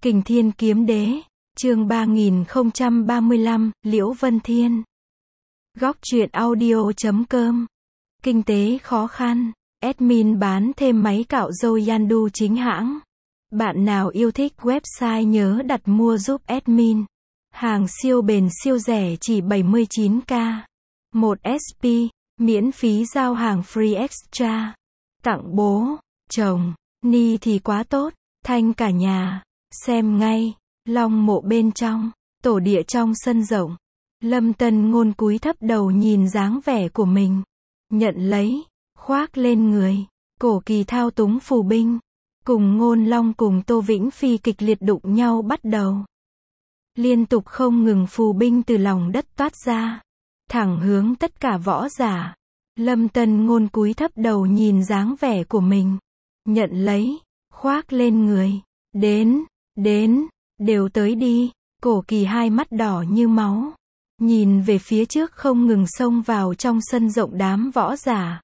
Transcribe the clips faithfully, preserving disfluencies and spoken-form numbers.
Kình Thiên Kiếm Đế, chương ba nghìn không trăm ba mươi lăm, Liễu Vân Thiên. Góc truyện audio chấm com. Kinh tế khó khăn, admin bán thêm máy cạo râu Yandu chính hãng. Bạn nào yêu thích website nhớ đặt mua giúp admin. Hàng siêu bền siêu rẻ chỉ bảy mươi chín k. một ét pê, miễn phí giao hàng free extra. Tặng bố, chồng, ni thì quá tốt, thanh cả nhà. Xem ngay, long mộ bên trong, tổ địa trong sân rộng. Lâm Tân Ngôn cúi thấp đầu nhìn dáng vẻ của mình. Nhận lấy, khoác lên người. Cổ Kỳ thao túng phù binh. Cùng Ngôn Long cùng Tô Vĩnh Phi kịch liệt đụng nhau bắt đầu. Liên tục không ngừng phù binh từ lòng đất toát ra. Thẳng hướng tất cả võ giả. Lâm Tân Ngôn cúi thấp đầu nhìn dáng vẻ của mình. Nhận lấy, khoác lên người. Đến, đến, đều tới đi. Cổ Kỳ hai mắt đỏ như máu. Nhìn về phía trước không ngừng xông vào trong sân rộng đám võ giả.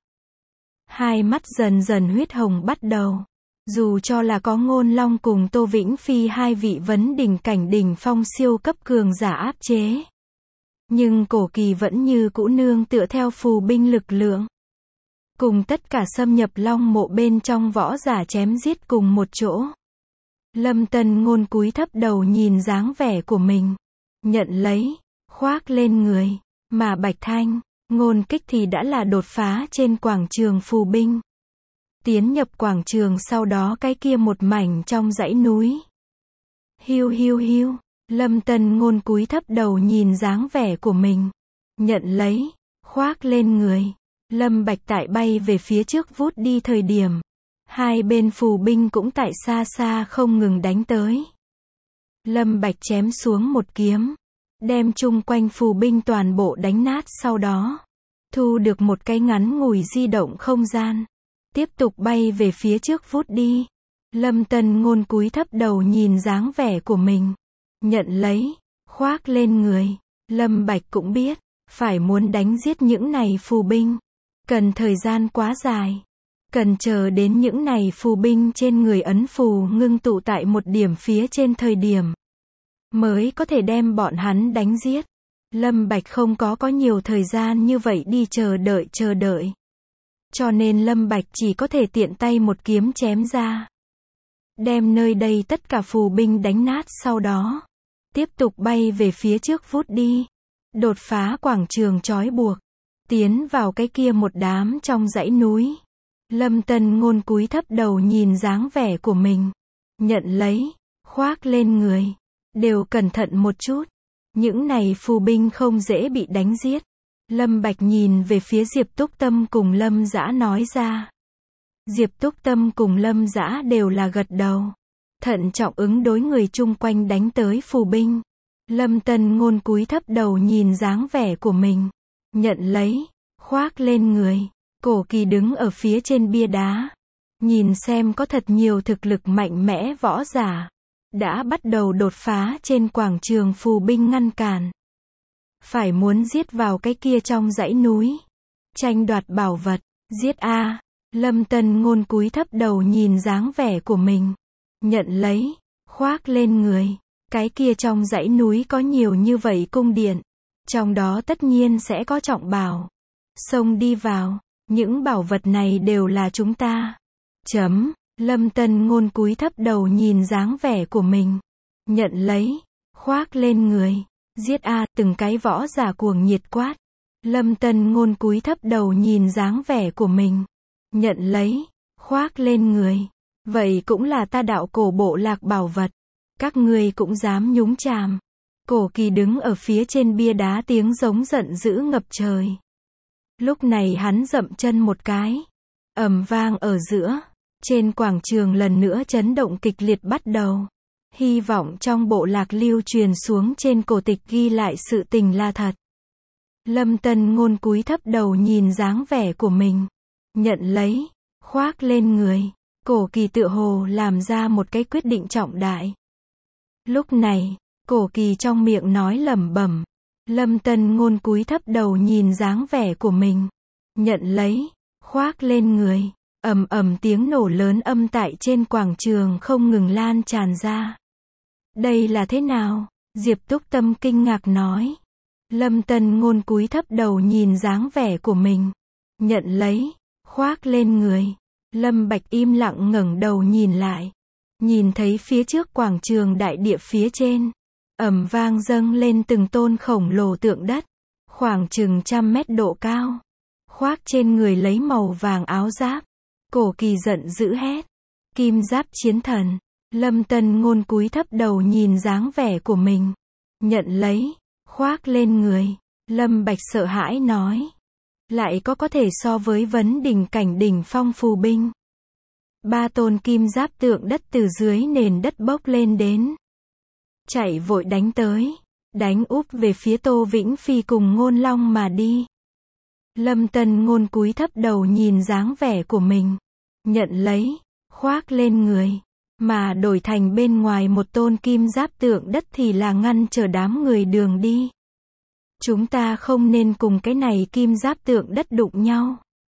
Hai mắt dần dần huyết hồng bắt đầu. Dù cho là có Ngôn Long cùng Tô Vĩnh Phi hai vị vấn đỉnh cảnh đỉnh phong siêu cấp cường giả áp chế. Nhưng Cổ Kỳ vẫn như cũ nương tựa theo phù binh lực lượng. Cùng tất cả xâm nhập long mộ bên trong võ giả chém giết cùng một chỗ. Lâm Tân Ngôn cúi thấp đầu nhìn dáng vẻ của mình. Nhận lấy, khoác lên người. Mà Bạch Thanh, Ngôn Kích thì đã là đột phá trên quảng trường phù binh. Tiến nhập quảng trường sau đó cái kia một mảnh trong dãy núi. Hiu hiu hiu, Lâm Tân Ngôn cúi thấp đầu nhìn dáng vẻ của mình. Nhận lấy, khoác lên người. Lâm Bạch tại bay về phía trước vút đi thời điểm. Hai bên phù binh cũng tại xa xa không ngừng đánh tới. Lâm Bạch chém xuống một kiếm. Đem chung quanh phù binh toàn bộ đánh nát sau đó. Thu được một cái ngắn ngủi di động không gian. Tiếp tục bay về phía trước vút đi. Lâm Tân Ngôn cúi thấp đầu nhìn dáng vẻ của mình. Nhận lấy, khoác lên người. Lâm Bạch cũng biết, phải muốn đánh giết những này phù binh. Cần thời gian quá dài. Cần chờ đến những này phù binh trên người ấn phù ngưng tụ tại một điểm phía trên thời điểm. Mới có thể đem bọn hắn đánh giết. Lâm Bạch không có có nhiều thời gian như vậy đi chờ đợi chờ đợi. Cho nên Lâm Bạch chỉ có thể tiện tay một kiếm chém ra. Đem nơi đây tất cả phù binh đánh nát sau đó. Tiếp tục bay về phía trước vút đi. Đột phá quảng trường trói buộc. Tiến vào cái kia một đám trong dãy núi. Lâm Tân Ngôn cúi thấp đầu nhìn dáng vẻ của mình. Nhận lấy, khoác lên người. Đều cẩn thận một chút. Những này phù binh không dễ bị đánh giết. Lâm Bạch nhìn về phía Diệp Túc Tâm cùng Lâm Dã nói ra. Diệp Túc Tâm cùng Lâm Dã đều là gật đầu. Thận trọng ứng đối người chung quanh đánh tới phù binh. Lâm Tân Ngôn cúi thấp đầu nhìn dáng vẻ của mình. Nhận lấy, khoác lên người. Cổ Kỳ đứng ở phía trên bia đá. Nhìn xem có thật nhiều thực lực mạnh mẽ võ giả. Đã bắt đầu đột phá trên quảng trường phù binh ngăn cản. Phải muốn giết vào cái kia trong dãy núi. Tranh đoạt bảo vật. Giết a. Lâm Tân Ngôn cúi thấp đầu nhìn dáng vẻ của mình. Nhận lấy, khoác lên người. Cái kia trong dãy núi có nhiều như vậy cung điện. Trong đó tất nhiên sẽ có trọng bảo. Xông đi vào. Những bảo vật này đều là chúng ta. Chấm. Lâm Tân Ngôn cúi thấp đầu nhìn dáng vẻ của mình. Nhận lấy, khoác lên người. Giết a, từng cái võ giả cuồng nhiệt quát. Lâm Tân Ngôn cúi thấp đầu nhìn dáng vẻ của mình. Nhận lấy, khoác lên người. Vậy cũng là ta đạo cổ bộ lạc bảo vật. Các ngươi cũng dám nhúng chàm. Cổ Kỳ đứng ở phía trên bia đá tiếng giống giận dữ ngập trời. Lúc này hắn dậm chân một cái. Ầm vang ở giữa. Trên quảng trường lần nữa chấn động kịch liệt bắt đầu. Hy vọng trong bộ lạc lưu truyền xuống trên cổ tịch ghi lại sự tình là thật. Lâm Tân Ngôn cúi thấp đầu nhìn dáng vẻ của mình. Nhận lấy, khoác lên người. Cổ Kỳ tựa hồ làm ra một cái quyết định trọng đại. Lúc này, Cổ Kỳ trong miệng nói lẩm bẩm. Lâm Tân Ngôn cúi thấp đầu nhìn dáng vẻ của mình. Nhận lấy, khoác lên người. Ầm ầm tiếng nổ lớn âm tại trên quảng trường không ngừng lan tràn ra. Đây là thế nào? Diệp Túc Tâm kinh ngạc nói. Lâm Tân Ngôn cúi thấp đầu nhìn dáng vẻ của mình. Nhận lấy, khoác lên người. Lâm Bạch im lặng ngẩng đầu nhìn lại. Nhìn thấy phía trước quảng trường đại địa phía trên. Ầm vang dâng lên từng tôn khổng lồ tượng đất. Khoảng chừng trăm mét độ cao. Khoác trên người lấy màu vàng áo giáp. Cổ Kỳ giận dữ hét. Kim giáp chiến thần. Lâm Tân Ngôn cúi thấp đầu nhìn dáng vẻ của mình. Nhận lấy, khoác lên người. Lâm Bạch sợ hãi nói. Lại có có thể so với vấn đỉnh cảnh đỉnh phong phù binh. Ba tôn kim giáp tượng đất từ dưới nền đất bốc lên đến. Chạy vội đánh tới. Đánh úp về phía Tô Vĩnh Phi cùng Ngôn Long mà đi. Lâm Tân Ngôn cúi thấp đầu nhìn dáng vẻ của mình. Nhận lấy, khoác lên người. Mà đổi thành bên ngoài một tôn kim giáp tượng đất thì là ngăn trở đám người đường đi. Chúng ta không nên cùng cái này kim giáp tượng đất đụng nhau.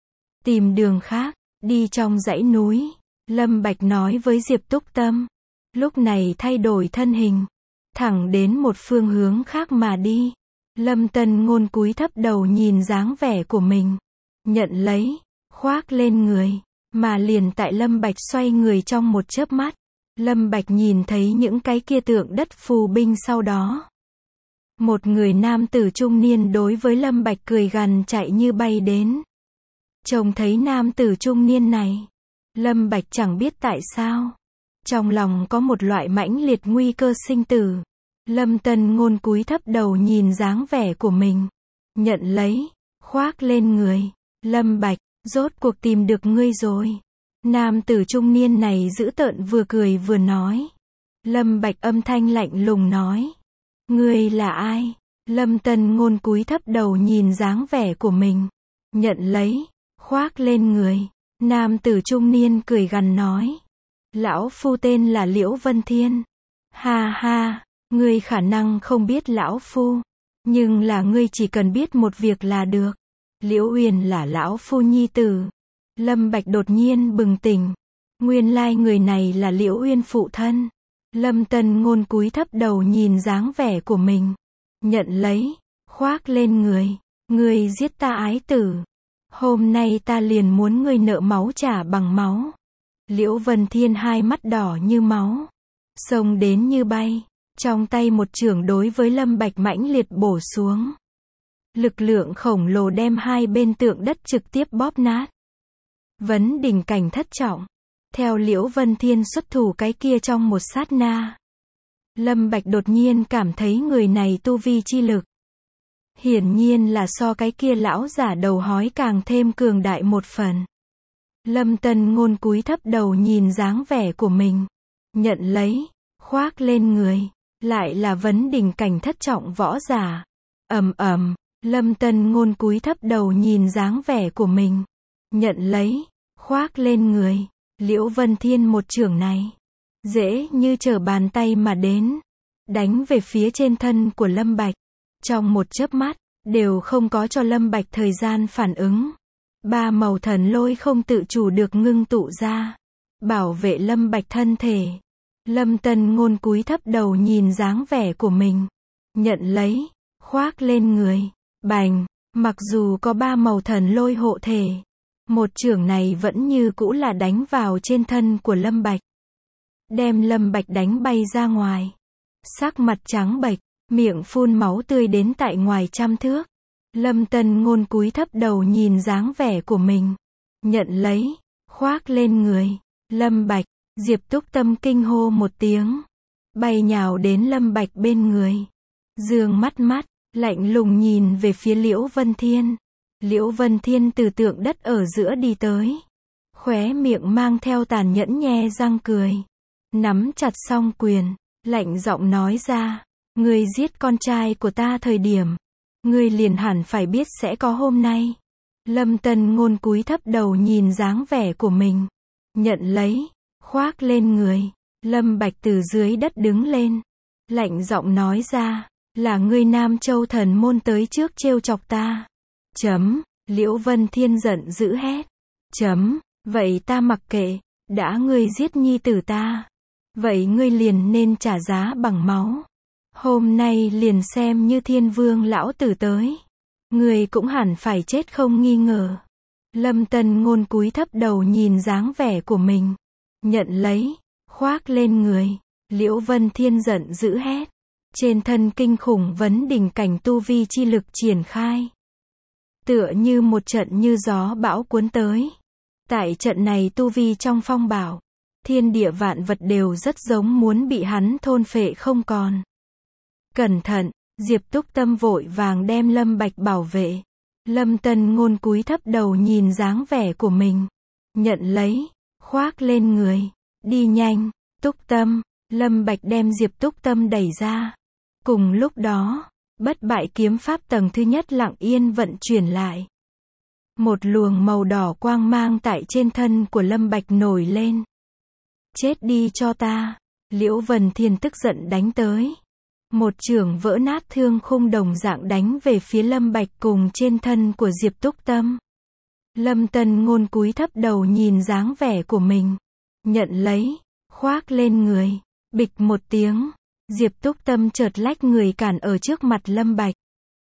Tìm đường khác, đi trong dãy núi. Lâm Bạch nói với Diệp Túc Tâm. Lúc này thay đổi thân hình. Thẳng đến một phương hướng khác mà đi. Lâm Tân Ngôn cúi thấp đầu nhìn dáng vẻ của mình. Nhận lấy, khoác lên người. Mà liền tại Lâm Bạch xoay người trong một chớp mắt. Lâm Bạch nhìn thấy những cái kia tượng đất phù binh sau đó. Một người nam tử trung niên đối với Lâm Bạch cười gằn chạy như bay đến. Trông thấy nam tử trung niên này. Lâm Bạch chẳng biết tại sao. Trong lòng có một loại mãnh liệt nguy cơ sinh tử. Lâm Tân Ngôn cúi thấp đầu nhìn dáng vẻ của mình. Nhận lấy, khoác lên người. Lâm Bạch, rốt cuộc tìm được ngươi rồi. Nam tử trung niên này dữ tợn vừa cười vừa nói. Lâm Bạch âm thanh lạnh lùng nói. Ngươi là ai? Lâm Tân Ngôn cúi thấp đầu nhìn dáng vẻ của mình. Nhận lấy, khoác lên người. Nam tử trung niên cười gằn nói. Lão phu tên là Liễu Vân Thiên. Ha ha, ngươi khả năng không biết lão phu. Nhưng là ngươi chỉ cần biết một việc là được. Liễu Uyên là lão phu nhi tử. Lâm Bạch đột nhiên bừng tỉnh. Nguyên lai người này là Liễu Uyên phụ thân. Lâm Tân Ngôn cúi thấp đầu nhìn dáng vẻ của mình. Nhận lấy, khoác lên người. Ngươi giết ta ái tử. Hôm nay ta liền muốn ngươi nợ máu trả bằng máu. Liễu Vân Thiên hai mắt đỏ như máu. Xông đến như bay. Trong tay một chưởng đối với Lâm Bạch mãnh liệt bổ xuống. Lực lượng khổng lồ đem hai bên tượng đất trực tiếp bóp nát. Vấn đỉnh cảnh thất trọng. Theo Liễu Vân Thiên xuất thủ cái kia trong một sát na. Lâm Bạch đột nhiên cảm thấy người này tu vi chi lực. Hiển nhiên là so cái kia lão giả đầu hói càng thêm cường đại một phần. Lâm Tân Ngôn cúi thấp đầu nhìn dáng vẻ của mình. Nhận lấy, khoác lên người. Lại là vấn đỉnh cảnh thất trọng võ giả. Ầm ầm, Lâm Tân Ngôn cúi thấp đầu nhìn dáng vẻ của mình. Nhận lấy, khoác lên người. Liễu Vân Thiên một chưởng này. Dễ như trở bàn tay mà đến. Đánh về phía trên thân của Lâm Bạch. Trong một chớp mắt, đều không có cho Lâm Bạch thời gian phản ứng. Ba màu thần lôi không tự chủ được ngưng tụ ra. Bảo vệ Lâm Bạch thân thể. Lâm Tân Ngôn cúi thấp đầu nhìn dáng vẻ của mình. Nhận lấy, khoác lên người. Bành, mặc dù có ba màu thần lôi hộ thể. Một chưởng này vẫn như cũ là đánh vào trên thân của Lâm Bạch. Đem Lâm Bạch đánh bay ra ngoài. Sắc mặt trắng bệch, miệng phun máu tươi đến tại ngoài trăm thước. Lâm Tân Ngôn cúi thấp đầu nhìn dáng vẻ của mình. Nhận lấy, khoác lên người. Lâm Bạch, Diệp Túc Tâm kinh hô một tiếng. Bay nhào đến Lâm Bạch bên người. Dương mắt mắt, lạnh lùng nhìn về phía Liễu Vân Thiên. Liễu Vân Thiên từ tượng đất ở giữa đi tới. Khóe miệng mang theo tàn nhẫn nhe răng cười. Nắm chặt song quyền, lạnh giọng nói ra. Ngươi giết con trai của ta thời điểm. Ngươi liền hẳn phải biết sẽ có hôm nay. Lâm Tân Ngôn cúi thấp đầu nhìn dáng vẻ của mình. Nhận lấy, khoác lên người. Lâm Bạch từ dưới đất đứng lên. Lạnh giọng nói ra. Là ngươi Nam Châu thần môn tới trước trêu chọc ta. Chấm, Liễu Vân Thiên giận dữ hét. Chấm, vậy ta mặc kệ, đã ngươi giết nhi tử ta. Vậy ngươi liền nên trả giá bằng máu. Hôm nay liền xem như Thiên Vương lão tử tới. Ngươi cũng hẳn phải chết không nghi ngờ. Lâm Tân Ngôn cúi thấp đầu nhìn dáng vẻ của mình. Nhận lấy, khoác lên người. Liễu Vân Thiên giận dữ hét. Trên thân kinh khủng vấn đỉnh cảnh tu vi chi lực triển khai. Tựa như một trận như gió bão cuốn tới. Tại trận này tu vi trong phong bảo. Thiên địa vạn vật đều rất giống muốn bị hắn thôn phệ không còn. Cẩn thận, Diệp Túc Tâm vội vàng đem Lâm Bạch bảo vệ. Lâm Tân Ngôn cúi thấp đầu nhìn dáng vẻ của mình. Nhận lấy, khoác lên người. Đi nhanh, Túc Tâm. Lâm Bạch đem Diệp Túc Tâm đẩy ra. Cùng lúc đó, bất bại kiếm pháp tầng thứ nhất lặng yên vận chuyển lại. Một luồng màu đỏ quang mang tại trên thân của Lâm Bạch nổi lên. Chết đi cho ta. Liễu Vân Thiên tức giận đánh tới. Một chưởng vỡ nát thương khung đồng dạng đánh về phía Lâm Bạch cùng trên thân của Diệp Túc Tâm. Lâm Tân Ngôn cúi thấp đầu nhìn dáng vẻ của mình. Nhận lấy, khoác lên người. Bịch một tiếng. Diệp Túc Tâm chợt lách người cản ở trước mặt Lâm Bạch.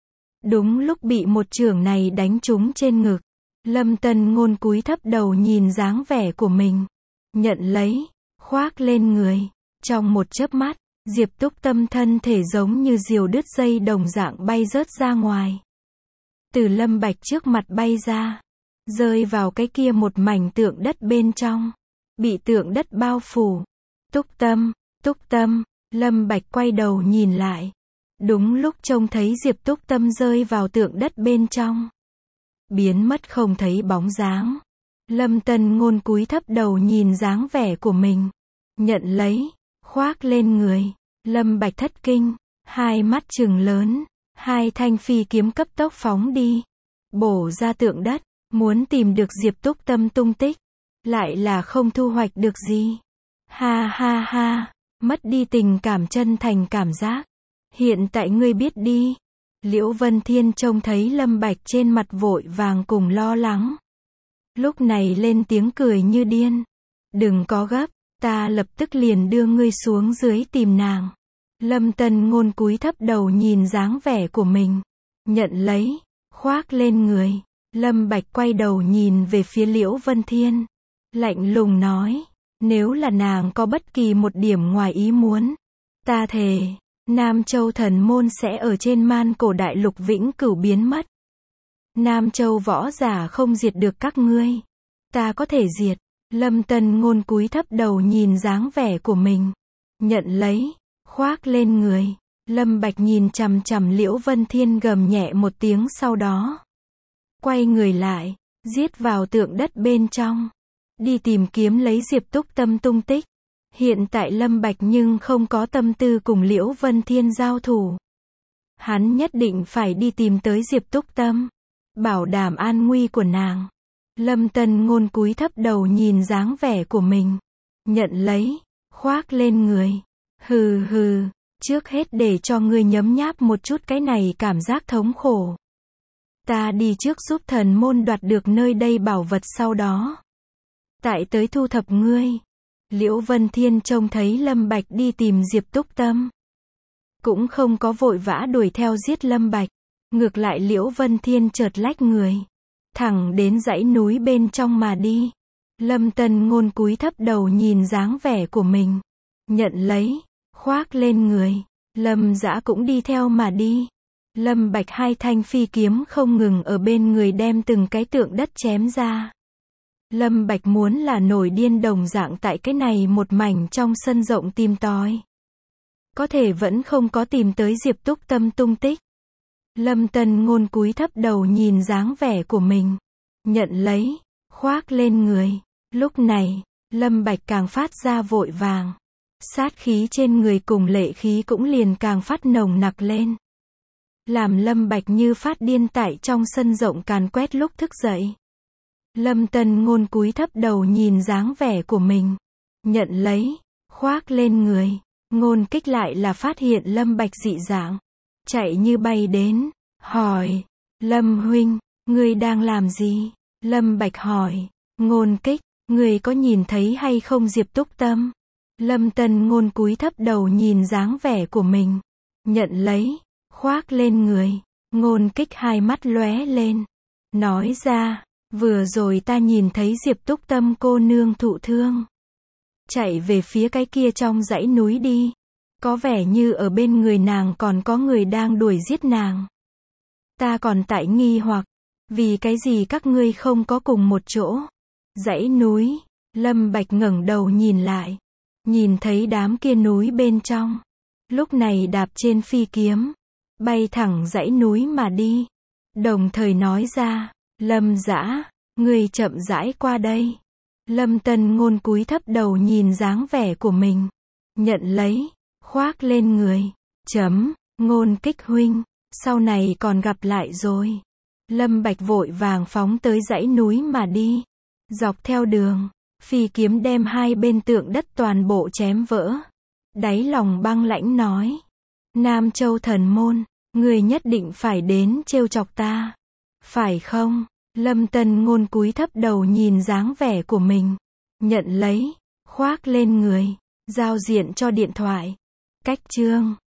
Đúng lúc bị một chưởng này đánh trúng trên ngực. Lâm Tân Ngôn cúi thấp đầu nhìn dáng vẻ của mình. Nhận lấy, khoác lên người. Trong một chớp mắt, Diệp Túc Tâm thân thể giống như diều đứt dây đồng dạng bay rớt ra ngoài. Từ Lâm Bạch trước mặt bay ra. Rơi vào cái kia một mảnh tượng đất bên trong. Bị tượng đất bao phủ. Túc Tâm, Túc Tâm. Lâm Bạch quay đầu nhìn lại. Đúng lúc trông thấy Diệp Túc Tâm rơi vào tượng đất bên trong. Biến mất không thấy bóng dáng. Lâm Tân Ngôn cúi thấp đầu nhìn dáng vẻ của mình. Nhận lấy, khoác lên người. Lâm Bạch thất kinh. Hai mắt trừng lớn. Hai thanh phi kiếm cấp tốc phóng đi. Bổ ra tượng đất. Muốn tìm được Diệp Túc Tâm tung tích. Lại là không thu hoạch được gì. Ha ha ha. Mất đi tình cảm chân thành cảm giác. Hiện tại ngươi biết đi. Liễu Vân Thiên trông thấy Lâm Bạch trên mặt vội vàng cùng lo lắng. Lúc này lên tiếng cười như điên. Đừng có gấp, ta lập tức liền đưa ngươi xuống dưới tìm nàng. Lâm Tân Ngôn cúi thấp đầu nhìn dáng vẻ của mình. Nhận lấy, khoác lên người. Lâm Bạch quay đầu nhìn về phía Liễu Vân Thiên. Lạnh lùng nói. Nếu là nàng có bất kỳ một điểm ngoài ý muốn. Ta thề, Nam Châu thần môn sẽ ở trên man cổ đại lục vĩnh cửu biến mất. Nam Châu võ giả không diệt được các ngươi. Ta có thể diệt. Lâm Tân Ngôn cúi thấp đầu nhìn dáng vẻ của mình. Nhận lấy, khoác lên người. Lâm Bạch nhìn chằm chằm Liễu Vân Thiên gầm nhẹ một tiếng sau đó. Quay người lại, giết vào tượng đất bên trong. Đi tìm kiếm lấy Diệp Túc Tâm tung tích. Hiện tại Lâm Bạch nhưng không có tâm tư cùng Liễu Vân Thiên giao thủ. Hắn nhất định phải đi tìm tới Diệp Túc Tâm. Bảo đảm an nguy của nàng. Lâm Tân Ngôn cúi thấp đầu nhìn dáng vẻ của mình. Nhận lấy, khoác lên người. Hừ hừ, trước hết để cho ngươi nhấm nháp một chút cái này cảm giác thống khổ. Ta đi trước giúp thần môn đoạt được nơi đây bảo vật sau đó. Tại tới thu thập ngươi. Liễu Vân Thiên trông thấy Lâm Bạch đi tìm Diệp Túc Tâm. Cũng không có vội vã đuổi theo giết Lâm Bạch. Ngược lại Liễu Vân Thiên chợt lách người. Thẳng đến dãy núi bên trong mà đi. Lâm Tân Ngôn cúi thấp đầu nhìn dáng vẻ của mình. Nhận lấy, khoác lên người. Lâm Dã cũng đi theo mà đi. Lâm Bạch hai thanh phi kiếm không ngừng ở bên người đem từng cái tượng đất chém ra. Lâm Bạch muốn là nổi điên đồng dạng tại cái này một mảnh trong sân rộng tìm tòi. Có thể vẫn không có tìm tới Diệp Túc Tâm tung tích. Lâm Tân Ngôn cúi thấp đầu nhìn dáng vẻ của mình. Nhận lấy, khoác lên người. Lúc này, Lâm Bạch càng phát ra vội vàng. Sát khí trên người cùng lệ khí cũng liền càng phát nồng nặc lên. Làm Lâm Bạch như phát điên tại trong sân rộng càn quét lúc thức dậy. Lâm Tân Ngôn cúi thấp đầu nhìn dáng vẻ của mình. Nhận lấy, khoác lên người. Ngôn Kích lại là phát hiện Lâm Bạch dị dạng. Chạy như bay đến, hỏi. Lâm huynh, ngươi đang làm gì? Lâm Bạch hỏi. Ngôn Kích, ngươi có nhìn thấy hay không Diệp Túc Tâm? Lâm Tân Ngôn cúi thấp đầu nhìn dáng vẻ của mình. Nhận lấy, khoác lên người. Ngôn Kích hai mắt lóe lên. Nói ra, vừa rồi ta nhìn thấy Diệp Túc Tâm cô nương thụ thương. Chạy về phía cái kia trong dãy núi đi. Có vẻ như ở bên người nàng còn có người đang đuổi giết nàng. Ta còn tại nghi hoặc, vì cái gì các ngươi không có cùng một chỗ. Dãy núi, Lâm Bạch ngẩng đầu nhìn lại. Nhìn thấy đám kia núi bên trong. Lúc này đạp trên phi kiếm. Bay thẳng dãy núi mà đi. Đồng thời nói ra, Lâm Dã, ngươi chậm rãi qua đây. Lâm Tân Ngôn cúi thấp đầu nhìn dáng vẻ của mình. Nhận lấy, khoác lên người. Chấm, Ngôn Kích huynh, sau này còn gặp lại rồi. Lâm Bạch vội vàng phóng tới dãy núi mà đi. Dọc theo đường, phi kiếm đem hai bên tượng đất toàn bộ chém vỡ. Đáy lòng băng lãnh nói. Nam Châu Thần Môn, người nhất định phải đến trêu chọc ta. Phải không? Lâm Tân Ngôn cúi thấp đầu nhìn dáng vẻ của mình. Nhận lấy, khoác lên người. Giao diện cho điện thoại. Cách chương